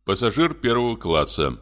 Пассажир первого класса.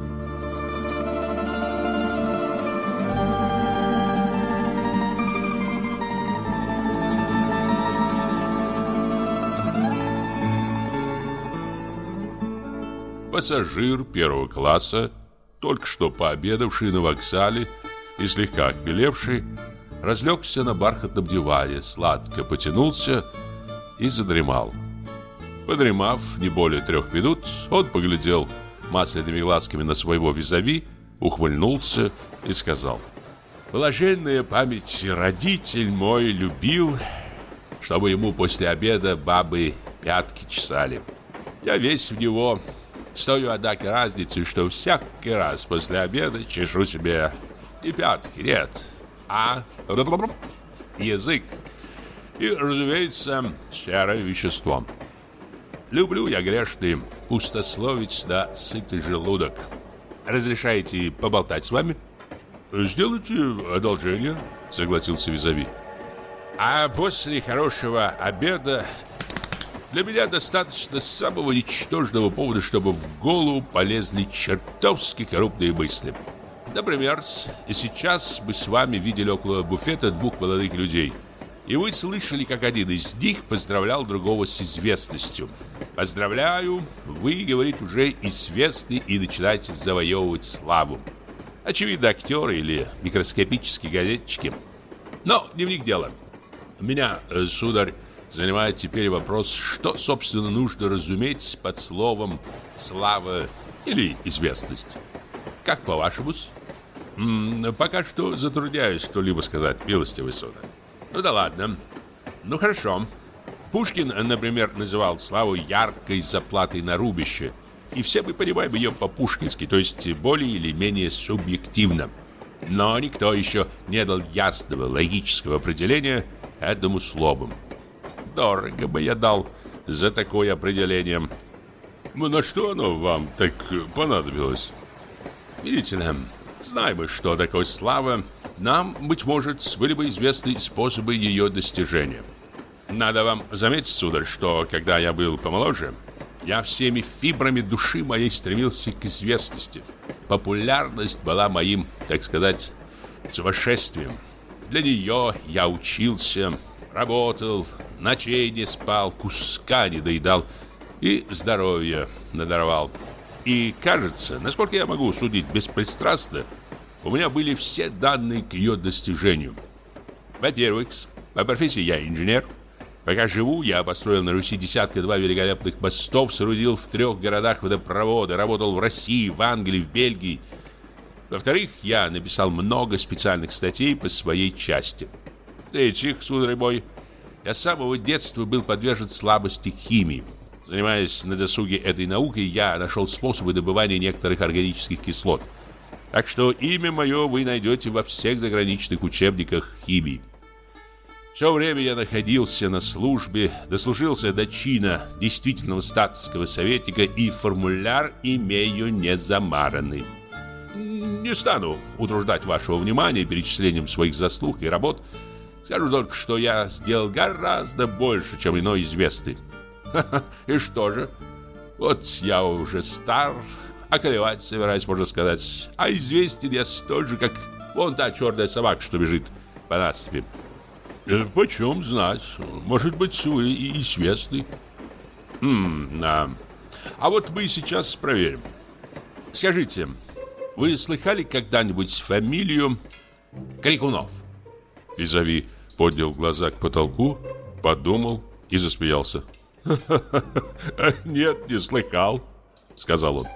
Пассажир первого класса, только что пообедавший на вокзале и слегка отбелевший, разлегся на бархатном диване, сладко потянулся и задремал. Подремав не более 3 минут, он поглядел масляными глазками на своего визави, ухмыльнулся и сказал: «Блаженная память, родитель мой любил, чтобы ему после обеда бабы пятки чесали. Я весь в него, с той, однако, разницей, что всякий раз после обеда чешу себе не пятки, нет, а язык и, разумеется, серое вещество. Люблю я, грешный, пустословить на сытый желудок. Разрешаете поболтать с вами?» «Сделайте одолжение», — согласился визави. «А после хорошего обеда для меня достаточно самого ничтожного повода, чтобы в голову полезли чертовски крупные мысли. Например, и сейчас мы с вами видели около буфета 2 молодых людей. И вы слышали, как один из них поздравлял другого с известностью. Поздравляю, вы, говорит, уже известны и начинаете завоевывать славу. Очевидно, актеры или микроскопические газетчики. Но не в них дело. Меня, сударь, занимает теперь вопрос, что, собственно, нужно разуметь под словом «слава» или «известность». Как по-вашему? Пока что затрудняюсь что-либо сказать, милостивый сударь. Ну да ладно. Ну хорошо. Пушкин, например, называл славу яркой заплатой на рубище. И все мы понимаем ее по-пушкински, то есть более или менее субъективно. Но никто еще не дал ясного логического определения этому слову. Дорого бы я дал за такое определение. Ну на что оно вам так понадобилось? Видите ли, знаем мы, что такое слава. Нам, быть может, были бы известны способы ее достижения. Надо вам заметить, сударь, что когда я был помоложе, я всеми фибрами души моей стремился к известности. Популярность была моим, так сказать, сумасшествием. Для нее я учился, работал, ночей не спал, куска не доедал и здоровье надорвал. И кажется, насколько я могу судить беспристрастно, у меня были все данные к ее достижению. Во-первых, по профессии я инженер. Пока живу, я построил на Руси 52 великолепных мостов, соорудил в 3 городах водопроводы, работал в России, в Англии, в Бельгии. Во-вторых, я написал много специальных статей по своей части. В-третьих, сударь мой, я с самого детства был подвержен слабости к химии. Занимаясь на досуге этой наукой, я нашел способы добывания некоторых органических кислот. Так что имя мое вы найдете во всех заграничных учебниках химии. Все время я находился на службе, дослужился до чина действительного статского советника и формуляр имею незамаранный. Не стану утруждать вашего внимания перечислением своих заслуг и работ. Скажу только, что я сделал гораздо больше, чем иной известный. И что же? Вот я уже стар, околевать собираюсь, можно сказать. А известен я столь же, как вон та черная собака, что бежит по насыпи. Почем знать? Может быть, вы и известны. Да. А вот мы сейчас проверим. Скажите, вы слыхали когда-нибудь фамилию Крикунов? Визави поднял глаза к потолку, подумал и засмеялся. «Нет, не слыхал», — сказал он.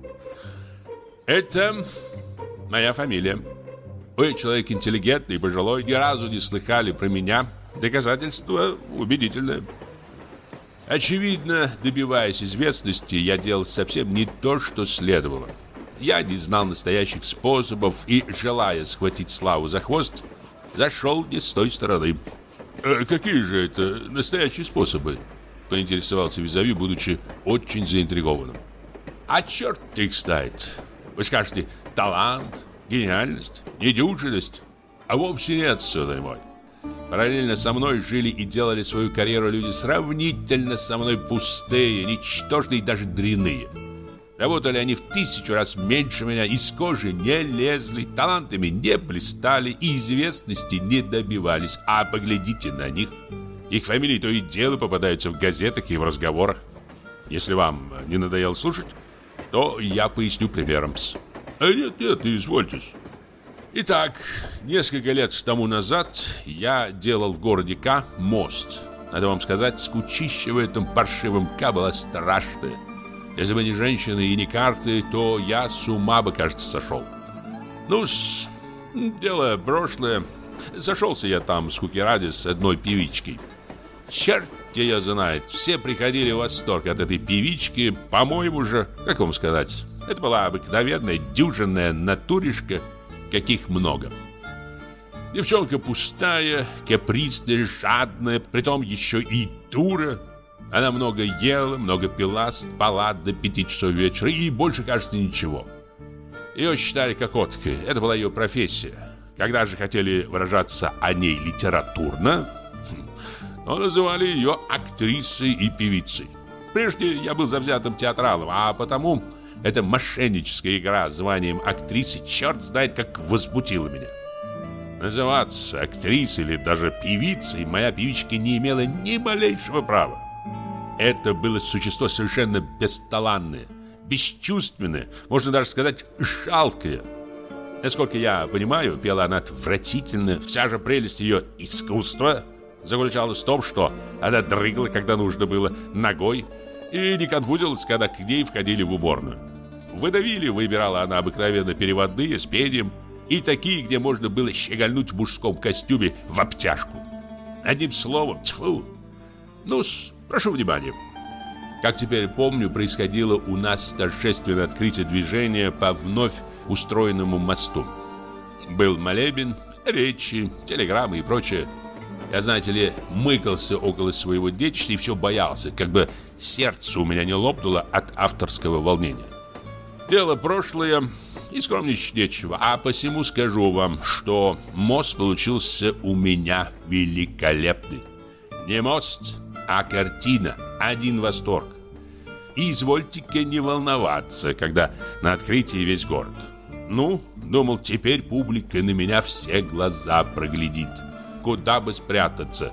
«Это моя фамилия. Вы человек интеллигентный и пожилой, ни разу не слыхали про меня. Доказательство убедительное. Очевидно, добиваясь известности, я делал совсем не то, что следовало. Я не знал настоящих способов и, желая схватить славу за хвост, зашел не с той стороны». «Какие же это настоящие способы?» — поинтересовался визави, будучи очень заинтригованным. «А черт их знает. Вы скажете, талант, гениальность, недюжинность. А вовсе нет, сударь мой. Параллельно со мной жили и делали свою карьеру люди сравнительно со мной пустые, ничтожные и даже дрянные. Работали они в 1000 раз меньше меня, из кожи не лезли, талантами не блистали и известности не добивались. А поглядите на них. Их фамилии то и дело попадаются в газетах и в разговорах. Если вам не надоело слушать, то я поясню примером. Нет, извольтесь. Итак, несколько лет тому назад я делал в городе К мост. Надо вам сказать, скучища в этом паршивом К была страшная. Если бы не женщины и не карты, то я с ума бы, кажется, сошел. Ну-с, дело прошлое. Сошелся я там, скуки ради, с одной певичкой. Черт ее знает, все приходили в восторг от этой певички. По-моему же, как вам сказать, это была обыкновенная дюжинная натуришка, каких много. Девчонка пустая, капризная, жадная, притом еще и дура. Она много ела, много пила, спала до 5 часов вечера и больше, кажется, ничего. Ее считали кокоткой, это была ее профессия. Когда же хотели выражаться о ней литературно, но называли ее актрисой и певицей. Прежде я был завзятым театралом, а потому эта мошенническая игра званием актрисы черт знает как возбудила меня. Называться актрисой или даже певицей моя певичка не имела ни малейшего права. Это было существо совершенно бесталанное, бесчувственное, можно даже сказать, жалкое. Насколько я понимаю, пела она отвратительно. Вся же прелесть ее искусства заключалась в том, что она дрыгала, когда нужно было, ногой, и не конфузилась, когда к ней входили в уборную. Водовили выбирала она обыкновенно переводные с пением и такие, где можно было щегольнуть в мужском костюме в обтяжку. Одним словом, тьфу. Ну-с, прошу внимания. Как теперь помню, происходило у нас торжественное открытие движения по вновь устроенному мосту. Был молебен, речи, телеграммы и прочее. Я, знаете ли, мыкался около своего детища и все боялся, как бы сердце у меня не лопнуло от авторского волнения. Дело прошлое, и скромничать нечего, а посему скажу вам, что мост получился у меня великолепный. Не мост, а картина, один восторг. И извольте-ка не волноваться, когда на открытии весь город. Ну, думал, теперь публика на меня все глаза проглядит. Куда бы спрятаться?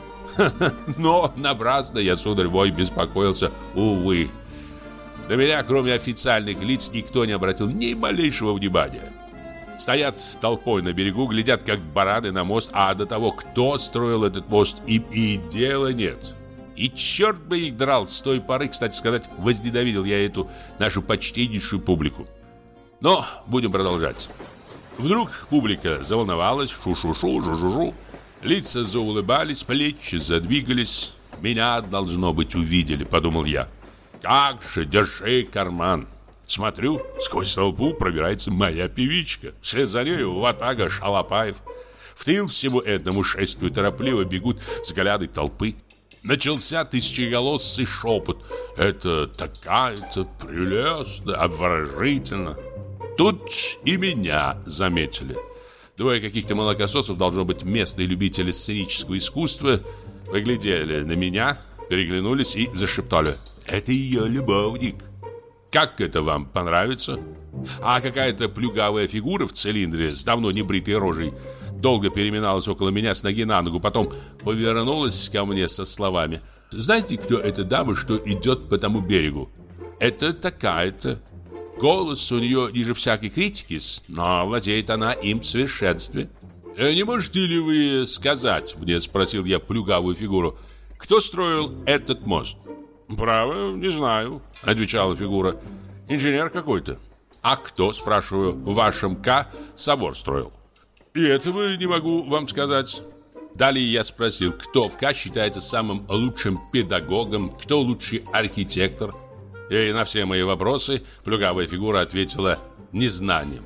Но напрасно я, сударь мой, беспокоился, увы. На меня, кроме официальных лиц, никто не обратил ни малейшего внимания. Стоят толпой на берегу, глядят, как бараны на мост, а до того, кто строил этот мост, им и дела нет. И черт бы их драл, с той поры, кстати сказать, возненавидел я эту нашу почтеннейшую публику. Но будем продолжать. Вдруг публика заволновалась, шу-шу-шу, жу-жу-жу. Лица заулыбались, плечи задвигались. Меня, должно быть, увидели, подумал я. Как же, держи карман. Смотрю, сквозь толпу пробирается моя певичка. Вслед за нею ватага шалопаев. В тыл всему этому шествию торопливо бегут взгляды толпы. Начался тысячеголосый шепот. Это такая-то прелестно, обворожительно. Тут и меня заметили. Двое каких-то молокососов, должно быть, местные любители сценического искусства, поглядели на меня, переглянулись и зашептали. Это ее любовник. Как это вам понравится? А какая-то плюгавая фигура в цилиндре с давно небритой рожей долго переминалась около меня с ноги на ногу, потом повернулась ко мне со словами. Знаете, кто эта дама, что идет по тому берегу? Это такая-то. Голос у нее ниже всякой критики, но владеет она им в совершенстве. «Не можете ли вы сказать мне, — спросил я плюгавую фигуру, — кто строил этот мост?» «Право, не знаю, — отвечала фигура, — инженер какой-то». «А кто, — спрашиваю, — в вашем К собор строил?» «И этого не могу вам сказать». Далее я спросил, кто в К считается самым лучшим педагогом, кто лучший архитектор. И на все мои вопросы плюгавая фигура ответила незнанием.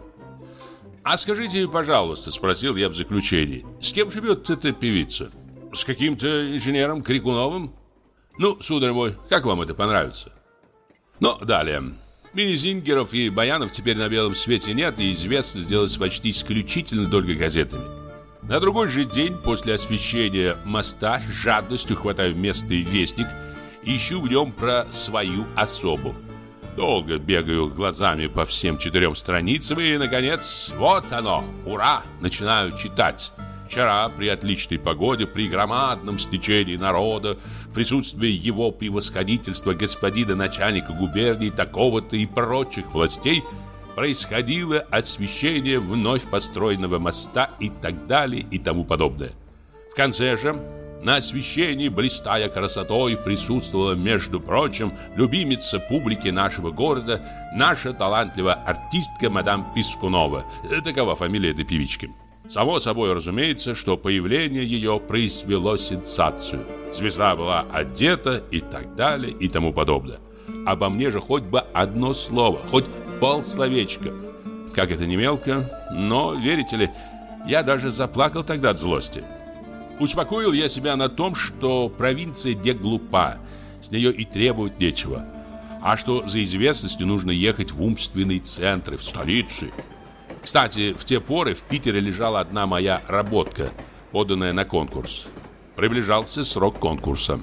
«А скажите, пожалуйста, — спросил я в заключении, — с кем живет эта певица? С каким-то инженером Крикуновым? Ну, сударь мой, как вам это понравится?» Но далее. Мини-зингеров и баянов теперь на белом свете нет, и известно сделалось почти исключительно только газетами. На другой же день после освещения моста с жадностью хватаю местный вестник и ищу в нем про свою особу. Долго бегаю глазами по всем 4 страницам и, наконец, вот оно, ура, начинаю читать. Вчера при отличной погоде, при громадном стечении народа, в присутствии его превосходительства господина начальника губернии такого-то и прочих властей, происходило освящение вновь построенного моста и так далее и тому подобное. В конце же, на освящении, блистая красотой, присутствовала, между прочим, любимица публики нашего города, наша талантливая артистка мадам Пискунова. Такова фамилия этой певички. Само собой разумеется, что появление ее произвело сенсацию. Звезда была одета и так далее и тому подобное. Обо мне же хоть бы одно слово, хоть полсловечка. Как это не мелко, но, верите ли, я даже заплакал тогда от злости. Успокоил я себя на том, что провинция де глупа, с нее и требовать нечего, а что за известностью нужно ехать в умственные центры, в столицы. Кстати, в те поры в Питере лежала одна моя работка, поданная на конкурс. Приближался срок конкурса.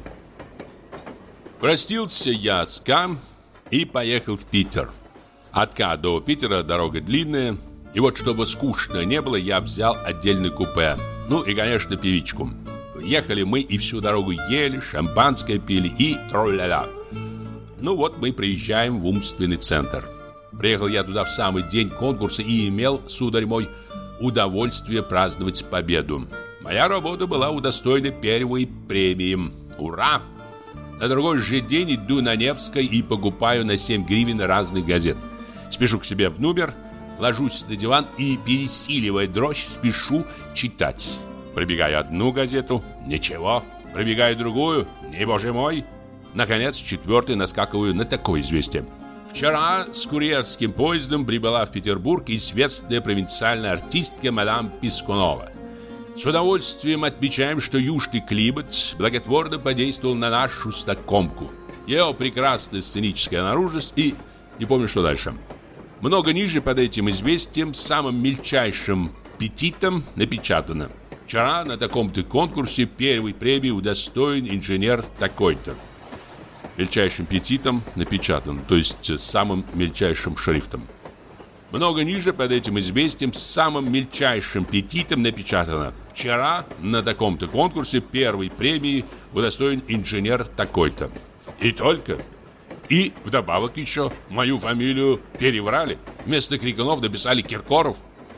Простился я с К и поехал в Питер. От К до Питера дорога длинная, и вот чтобы скучно не было, я взял отдельный купе. Ну и, конечно, певичку. Ехали мы и всю дорогу ели, шампанское пили и тролля-ля. Ну вот мы приезжаем в умственный центр. Приехал я туда в самый день конкурса и имел, сударь мой, удовольствие праздновать победу. Моя работа была удостоена первой премии. Ура! На другой же день иду на Невской и покупаю на 7 гривен разных газет. Спешу к себе в номер, ложусь на диван и, пересиливая дрожь, спешу читать. Пробегаю одну газету – ничего. Пробегаю другую – не боже мой. Наконец, 4-й наскакиваю на такое известие. Вчера с курьерским поездом прибыла в Петербург известная провинциальная артистка мадам Пискунова. С удовольствием отмечаем, что южный климат благотворно подействовал на нашу знакомку. Ее прекрасная сценическая наружность и не помню, что дальше. Много ниже под этим известием самым мельчайшим петитом напечатано: вчера на таком-то конкурсе первой премии удостоен инженер такой-то. Мельчайшим петитом напечатано, то есть самым мельчайшим шрифтом. Много ниже под этим известием самым мельчайшим петитом напечатано: вчера на таком-то конкурсе первой премии удостоен инженер такой-то. И только. И вдобавок еще мою фамилию переврали. Вместо Крикунов написали Киркоров.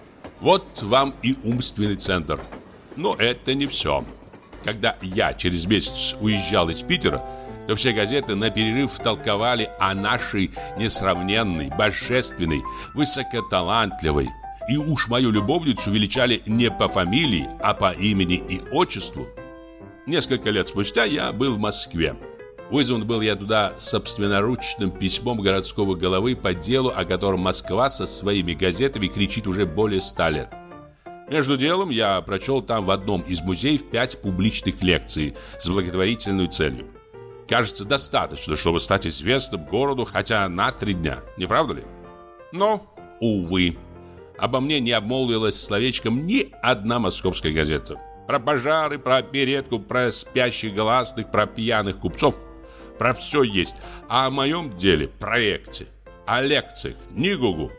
Вот вам и умственный центр. Но это не все. Когда я через месяц уезжал из Питера, то все газеты на перерыв толковали о нашей несравненной, божественной, высокоталантливой. И уж мою любовницу величали не по фамилии, а по имени и отчеству. Несколько лет спустя я был в Москве. Вызван был я туда собственноручным письмом городского головы по делу, о котором Москва со своими газетами кричит уже более 100 лет. Между делом я прочел там в одном из музеев 5 публичных лекций с благотворительной целью. Кажется, достаточно, чтобы стать известным городу хотя на 3 дня, не правда ли? Но, увы, обо мне не обмолвилась словечком ни одна московская газета. Про пожары, про оперетку, про спящих гласных, про пьяных купцов – про все есть. А о моем деле, проекте, о лекциях ни гугу.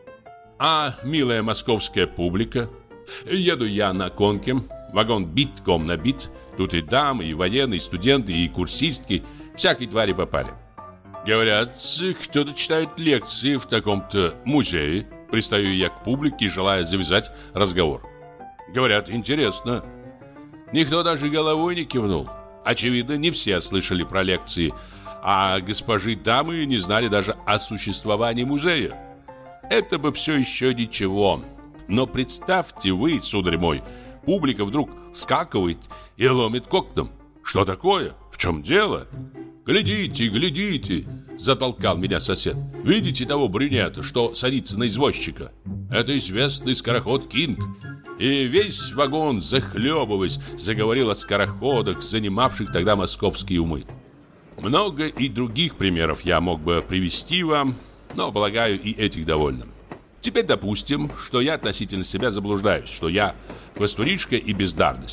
А милая московская публика? Еду я на конке, вагон битком набит. Тут и дамы, и военные, и студенты, и курсистки. Всякой твари попали. Говорят, кто-то читает лекции в таком-то музее. Пристаю я к публике, желая завязать разговор. Говорят, интересно. Никто даже головой не кивнул. Очевидно, не все слышали про лекции, а госпожи дамы не знали даже о существовании музея. Это бы все еще ничего. Но представьте вы, сударь мой, публика вдруг вскакивает и ломит коктом. Что такое? В чем дело? «Глядите, глядите!» – затолкал меня сосед. «Видите того брюнета, что садится на извозчика? Это известный скороход Кинг». И весь вагон, захлебываясь, заговорил о скороходах, занимавших тогда московские умы. Много и других примеров я мог бы привести вам, но, полагаю, и этих довольно. Теперь допустим, что я относительно себя заблуждаюсь, что я хвостунишка и бездарность.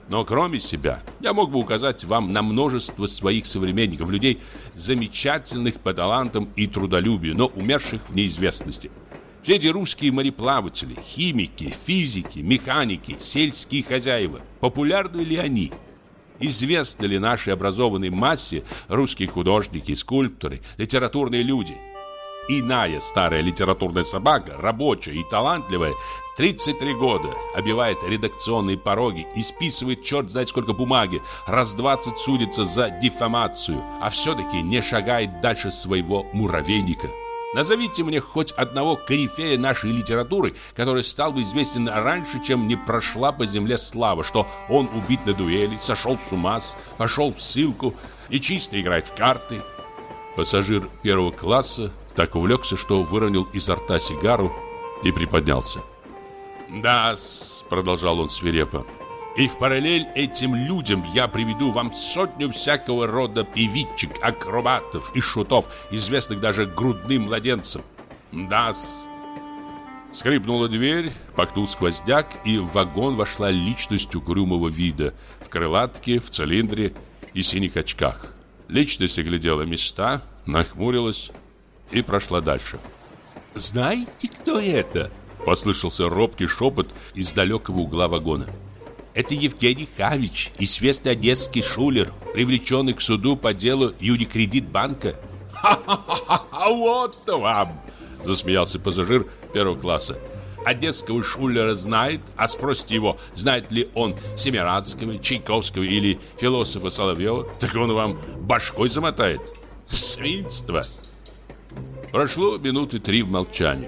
Но кроме себя, я мог бы указать вам на множество своих современников, людей, замечательных по талантам и трудолюбию, но умерших в неизвестности. Все эти русские мореплаватели, химики, физики, механики, сельские хозяева, популярны ли они? Известны ли нашей образованной массе русские художники, скульпторы, литературные люди? Иная старая литературная собака, рабочая и талантливая, 33 года обивает редакционные пороги и списывает черт знает сколько бумаги, раз 20 судится за диффамацию, а все-таки не шагает дальше своего муравейника. Назовите мне хоть одного корифея нашей литературы, который стал бы известен раньше, чем не прошла по земле слава, что он убит на дуэли, сошел с ума, пошел в ссылку и чисто играет в карты. Пассажир первого класса так увлекся, что выронил изо рта сигару и приподнялся. «Да-с», — продолжал он свирепо, — «и в параллель этим людям я приведу вам сотню всякого рода певичек, акробатов и шутов, известных даже грудным младенцам. Да-с». Скрипнула дверь, пахнул сквозняк, и в вагон вошла личность угрюмого вида, в крылатке, в цилиндре и синих очках. Личность оглядела места, нахмурилась и прошла дальше. «Знаете, кто это?» — послышался робкий шепот из далекого угла вагона. «Это Евгений Хавич, известный одесский шулер, привлеченный к суду по делу Юникредит банка». «Ха-ха-ха! Вот вам!» — засмеялся пассажир первого класса. «Одесского шулера знает, а спросите его, знает ли он Семирадского, Чайковского или философа Соловьева, так он вам башкой замотает. Свинство!» Прошло минуты 3 в молчании.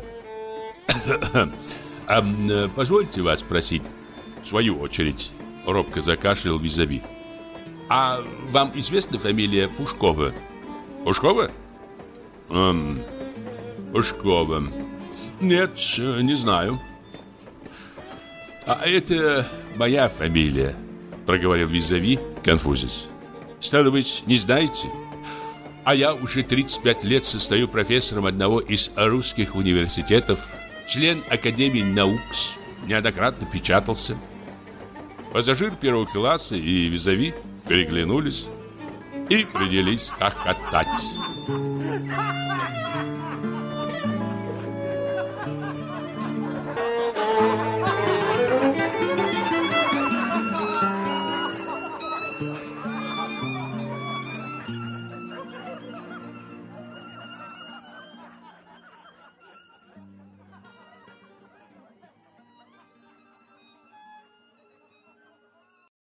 «Позвольте вас спросить?» В свою очередь робко закашлял Визави. «А вам известна фамилия Пушкова?» «Пушкова?» «Пушкова. Нет, не знаю». «А это моя фамилия», — проговорил Визави, конфузясь. «Стало быть, не знаете? А я уже 35 лет состою профессором одного из русских университетов, член Академии наук, неоднократно печатался». Пассажир первого класса и Визави переглянулись и принялись хохотать.